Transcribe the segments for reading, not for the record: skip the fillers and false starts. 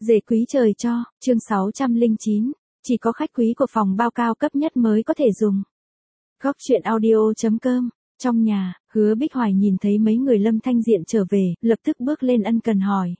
Dề quý trời cho, chương 609, chỉ có khách quý của phòng bao cao cấp nhất mới có thể dùng. Góc truyện audio.com, trong nhà, Hứa Bích Hoài nhìn thấy mấy người Lâm Thanh Diện trở về, lập tức bước lên ân cần hỏi.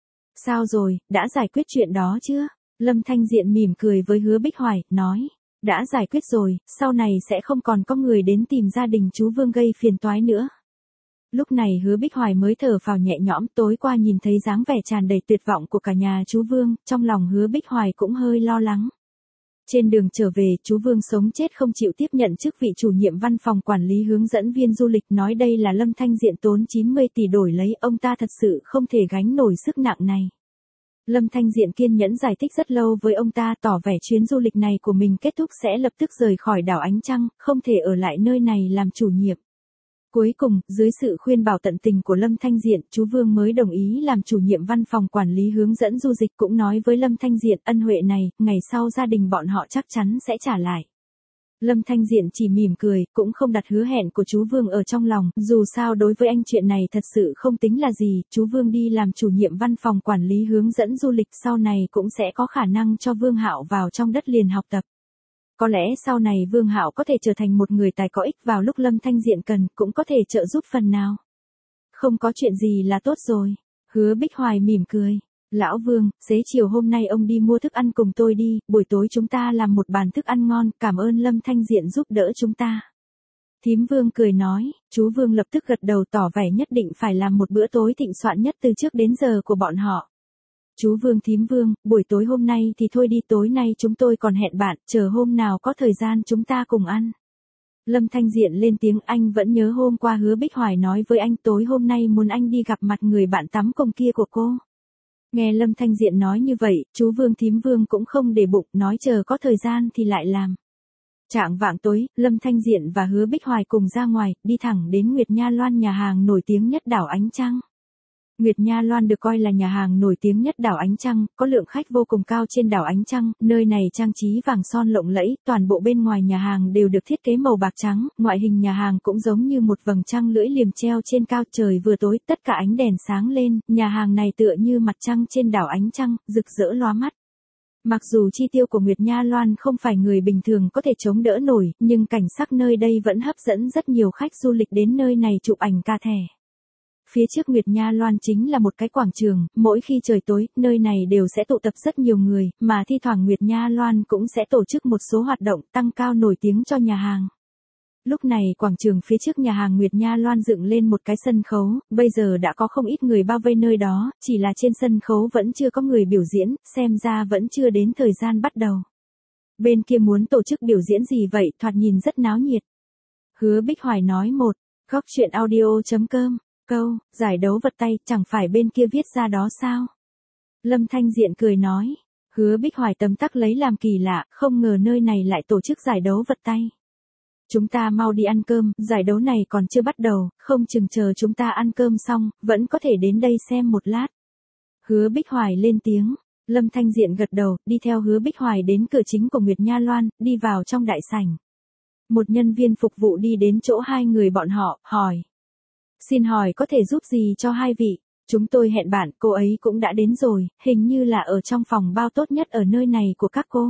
Sao rồi, đã giải quyết chuyện đó chưa? Lâm Thanh Diện mỉm cười với Hứa Bích Hoài, nói. Đã giải quyết rồi, sau này sẽ không còn có người đến tìm gia đình chú Vương gây phiền toái nữa. Lúc này Hứa Bích Hoài mới thở phào nhẹ nhõm, tối qua nhìn thấy dáng vẻ tràn đầy tuyệt vọng của cả nhà chú Vương, trong lòng Hứa Bích Hoài cũng hơi lo lắng. Trên đường trở về, chú Vương sống chết không chịu tiếp nhận chức vị chủ nhiệm văn phòng quản lý hướng dẫn viên du lịch, nói đây là Lâm Thanh Diện tốn 90 tỷ đổi lấy, ông ta thật sự không thể gánh nổi sức nặng này. Lâm Thanh Diện kiên nhẫn giải thích rất lâu với ông ta, tỏ vẻ chuyến du lịch này của mình kết thúc sẽ lập tức rời khỏi đảo Ánh Trăng, không thể ở lại nơi này làm chủ nhiệm. Cuối cùng, dưới sự khuyên bảo tận tình của Lâm Thanh Diện, chú Vương mới đồng ý làm chủ nhiệm văn phòng quản lý hướng dẫn du lịch, cũng nói với Lâm Thanh Diện ân huệ này, ngày sau gia đình bọn họ chắc chắn sẽ trả lại. Lâm Thanh Diện chỉ mỉm cười, cũng không đặt hứa hẹn của chú Vương ở trong lòng, dù sao đối với anh chuyện này thật sự không tính là gì, chú Vương đi làm chủ nhiệm văn phòng quản lý hướng dẫn du lịch sau này cũng sẽ có khả năng cho Vương Hạo vào trong đất liền học tập. Có lẽ sau này Vương Hạo có thể trở thành một người tài có ích, vào lúc Lâm Thanh Diện cần, cũng có thể trợ giúp phần nào. Không có chuyện gì là tốt rồi. Hứa Bích Hoài mỉm cười. Lão Vương, xế chiều hôm nay ông đi mua thức ăn cùng tôi đi, buổi tối chúng ta làm một bàn thức ăn ngon, cảm ơn Lâm Thanh Diện giúp đỡ chúng ta. Thím Vương cười nói, chú Vương lập tức gật đầu tỏ vẻ nhất định phải làm một bữa tối thịnh soạn nhất từ trước đến giờ của bọn họ. Chú Vương thím Vương, buổi tối hôm nay thì thôi đi, tối nay chúng tôi còn hẹn bạn, chờ hôm nào có thời gian chúng ta cùng ăn. Lâm Thanh Diện lên tiếng, anh vẫn nhớ hôm qua Hứa Bích Hoài nói với anh tối hôm nay muốn anh đi gặp mặt người bạn tắm cùng kia của cô. Nghe Lâm Thanh Diện nói như vậy, chú Vương thím Vương cũng không để bụng, nói chờ có thời gian thì lại làm. Trạng vạng tối, Lâm Thanh Diện và Hứa Bích Hoài cùng ra ngoài, đi thẳng đến Nguyệt Nha Loan, nhà hàng nổi tiếng nhất đảo Ánh Trăng. Nguyệt Nha Loan được coi là nhà hàng nổi tiếng nhất đảo Ánh Trăng, có lượng khách vô cùng cao trên đảo Ánh Trăng, nơi này trang trí vàng son lộng lẫy, toàn bộ bên ngoài nhà hàng đều được thiết kế màu bạc trắng, ngoại hình nhà hàng cũng giống như một vầng trăng lưỡi liềm treo trên cao, trời vừa tối, tất cả ánh đèn sáng lên, nhà hàng này tựa như mặt trăng trên đảo Ánh Trăng, rực rỡ lóa mắt. Mặc dù chi tiêu của Nguyệt Nha Loan không phải người bình thường có thể chống đỡ nổi, nhưng cảnh sắc nơi đây vẫn hấp dẫn rất nhiều khách du lịch đến nơi này chụp ảnh ca thẻ. Phía trước Nguyệt Nha Loan chính là một cái quảng trường, mỗi khi trời tối, nơi này đều sẽ tụ tập rất nhiều người, mà thi thoảng Nguyệt Nha Loan cũng sẽ tổ chức một số hoạt động tăng cao nổi tiếng cho nhà hàng. Lúc này quảng trường phía trước nhà hàng Nguyệt Nha Loan dựng lên một cái sân khấu, bây giờ đã có không ít người bao vây nơi đó, chỉ là trên sân khấu vẫn chưa có người biểu diễn, xem ra vẫn chưa đến thời gian bắt đầu. Bên kia muốn tổ chức biểu diễn gì vậy, thoạt nhìn rất náo nhiệt. Hứa Bích Hoài nói một, góc truyện audio.com. Câu, giải đấu vật tay, chẳng phải bên kia viết ra đó sao? Lâm Thanh Diện cười nói. Hứa Bích Hoài tấm tắc lấy làm kỳ lạ, không ngờ nơi này lại tổ chức giải đấu vật tay. Chúng ta mau đi ăn cơm, giải đấu này còn chưa bắt đầu, không chừng chờ chúng ta ăn cơm xong, vẫn có thể đến đây xem một lát. Hứa Bích Hoài lên tiếng. Lâm Thanh Diện gật đầu, đi theo Hứa Bích Hoài đến cửa chính của Nguyệt Nha Loan, đi vào trong đại sảnh. Một nhân viên phục vụ đi đến chỗ hai người bọn họ, hỏi. Xin hỏi có thể giúp gì cho hai vị? Chúng tôi hẹn bạn, cô ấy cũng đã đến rồi, hình như là ở trong phòng bao tốt nhất ở nơi này của các cô.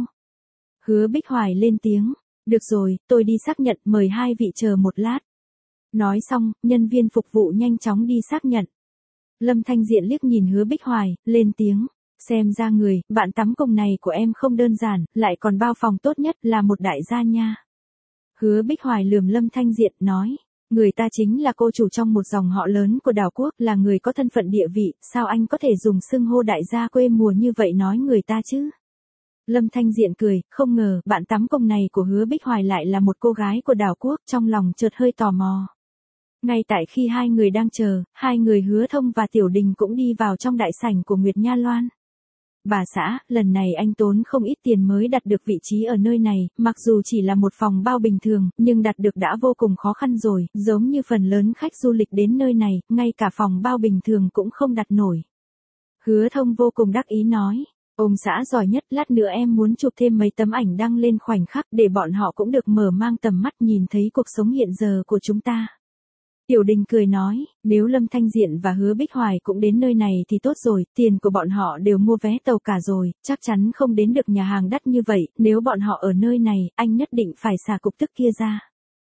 Hứa Bích Hoài lên tiếng. Được rồi, tôi đi xác nhận, mời hai vị chờ một lát. Nói xong, nhân viên phục vụ nhanh chóng đi xác nhận. Lâm Thanh Diện liếc nhìn Hứa Bích Hoài, lên tiếng. Xem ra người, bạn tắm cùng này của em không đơn giản, lại còn bao phòng tốt nhất, là một đại gia nha. Hứa Bích Hoài lườm Lâm Thanh Diện, nói. Người ta chính là cô chủ trong một dòng họ lớn của đảo quốc, là người có thân phận địa vị, sao anh có thể dùng xưng hô đại gia quê mùa như vậy nói người ta chứ? Lâm Thanh Diện cười, không ngờ, bạn tắm công này của Hứa Bích Hoài lại là một cô gái của đảo quốc, trong lòng chợt hơi tò mò. Ngay tại khi hai người đang chờ, hai người Hứa Thông và Tiểu Đình cũng đi vào trong đại sảnh của Nguyệt Nha Loan. Bà xã, lần này anh tốn không ít tiền mới đặt được vị trí ở nơi này, mặc dù chỉ là một phòng bao bình thường, nhưng đặt được đã vô cùng khó khăn rồi, giống như phần lớn khách du lịch đến nơi này, ngay cả phòng bao bình thường cũng không đặt nổi. Hứa Thông vô cùng đắc ý nói, ông xã giỏi nhất, lát nữa em muốn chụp thêm mấy tấm ảnh đăng lên khoảnh khắc để bọn họ cũng được mở mang tầm mắt nhìn thấy cuộc sống hiện giờ của chúng ta. Tiểu Đình cười nói, nếu Lâm Thanh Diện và Hứa Bích Hoài cũng đến nơi này thì tốt rồi, tiền của bọn họ đều mua vé tàu cả rồi, chắc chắn không đến được nhà hàng đắt như vậy, nếu bọn họ ở nơi này, anh nhất định phải xả cục tức kia ra.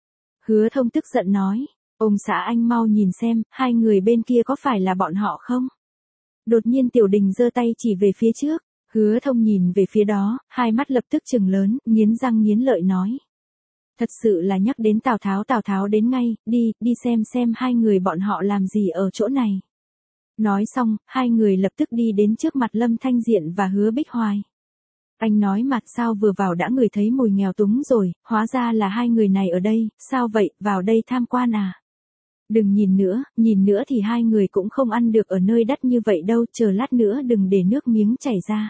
Hứa Thông tức giận nói, ông xã anh mau nhìn xem, hai người bên kia có phải là bọn họ không? Đột nhiên Tiểu Đình giơ tay chỉ về phía trước, Hứa Thông nhìn về phía đó, hai mắt lập tức trừng lớn, nghiến răng nghiến lợi nói. Thật sự là nhắc đến Tào Tháo đến ngay, đi xem hai người bọn họ làm gì ở chỗ này. Nói xong, hai người lập tức đi đến trước mặt Lâm Thanh Diện và Hứa Bích Hoài. Anh nói mặt sao vừa vào đã ngửi thấy mùi nghèo túng rồi, hóa ra là hai người này ở đây, sao vậy, vào đây tham quan à? Đừng nhìn nữa thì hai người cũng không ăn được ở nơi đắt như vậy đâu, chờ lát nữa đừng để nước miếng chảy ra.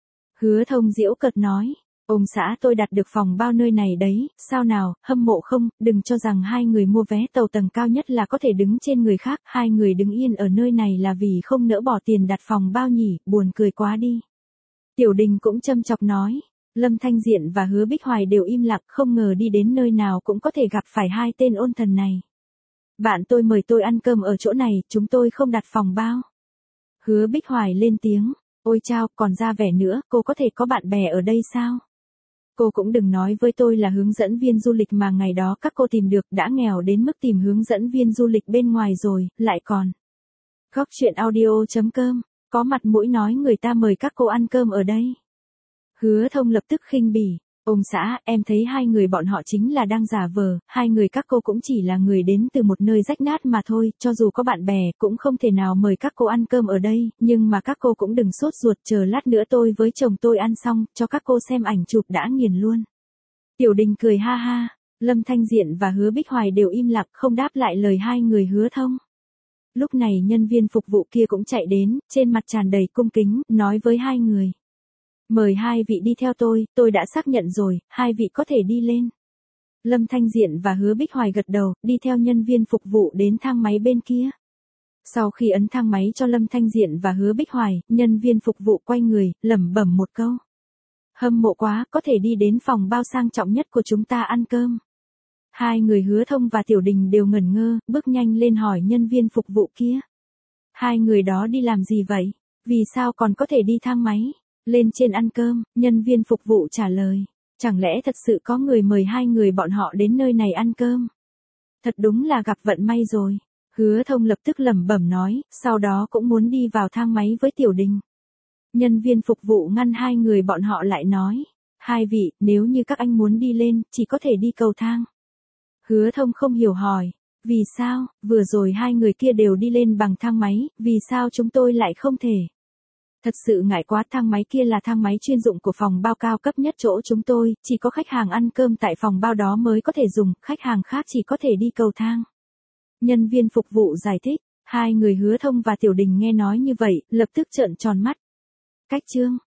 Hứa Thông giễu cợt nói. Ông xã tôi đặt được phòng bao nơi này đấy, sao nào, hâm mộ không, đừng cho rằng hai người mua vé tàu tầng cao nhất là có thể đứng trên người khác, hai người đứng yên ở nơi này là vì không nỡ bỏ tiền đặt phòng bao nhỉ, buồn cười quá đi. Tiểu Đình cũng châm chọc nói, Lâm Thanh Diện và Hứa Bích Hoài đều im lặng, không ngờ đi đến nơi nào cũng có thể gặp phải hai tên ôn thần này. Bạn tôi mời tôi ăn cơm ở chỗ này, chúng tôi không đặt phòng bao. Hứa Bích Hoài lên tiếng, ôi chao, còn ra vẻ nữa, cô có thể có bạn bè ở đây sao? Cô cũng đừng nói với tôi là hướng dẫn viên du lịch mà ngày đó các cô tìm được, đã nghèo đến mức tìm hướng dẫn viên du lịch bên ngoài rồi, lại còn. Góc chuyện audio.com, có mặt mũi nói người ta mời các cô ăn cơm ở đây. Hứa Thông lập tức khinh bỉ, ông xã, em thấy hai người bọn họ chính là đang giả vờ, hai người các cô cũng chỉ là người đến từ một nơi rách nát mà thôi, cho dù có bạn bè cũng không thể nào mời các cô ăn cơm ở đây, nhưng mà các cô cũng đừng sốt ruột, chờ lát nữa tôi với chồng tôi ăn xong, cho các cô xem ảnh chụp đã nghiền luôn. Tiểu Đình cười ha ha, Lâm Thanh Diện và Hứa Bích Hoài đều im lặng không đáp lại lời hai người Hứa Thông. Lúc này nhân viên phục vụ kia cũng chạy đến, trên mặt tràn đầy cung kính, nói với hai người. Mời hai vị đi theo tôi đã xác nhận rồi, hai vị có thể đi lên. Lâm Thanh Diện và Hứa Bích Hoài gật đầu, đi theo nhân viên phục vụ đến thang máy bên kia. Sau khi ấn thang máy cho Lâm Thanh Diện và Hứa Bích Hoài, nhân viên phục vụ quay người, lẩm bẩm một câu. Hâm mộ quá, có thể đi đến phòng bao sang trọng nhất của chúng ta ăn cơm. Hai người Hứa Thông và Tiểu Đình đều ngẩn ngơ, bước nhanh lên hỏi nhân viên phục vụ kia. Hai người đó đi làm gì vậy? Vì sao còn có thể đi thang máy? Lên trên ăn cơm, nhân viên phục vụ trả lời. Chẳng lẽ thật sự có người mời hai người bọn họ đến nơi này ăn cơm? Thật đúng là gặp vận may rồi. Hứa Thông lập tức lẩm bẩm nói, sau đó cũng muốn đi vào thang máy với Tiểu Đình. Nhân viên phục vụ ngăn hai người bọn họ lại nói. Hai vị, nếu như các anh muốn đi lên, chỉ có thể đi cầu thang. Hứa Thông không hiểu hỏi. Vì sao, vừa rồi hai người kia đều đi lên bằng thang máy, vì sao chúng tôi lại không thể? Thật sự ngại quá, thang máy kia là thang máy chuyên dụng của phòng bao cao cấp nhất chỗ chúng tôi, chỉ có khách hàng ăn cơm tại phòng bao đó mới có thể dùng, khách hàng khác chỉ có thể đi cầu thang. Nhân viên phục vụ giải thích, hai người Hứa Thông và Tiểu Đình nghe nói như vậy, lập tức trợn tròn mắt. Cách chương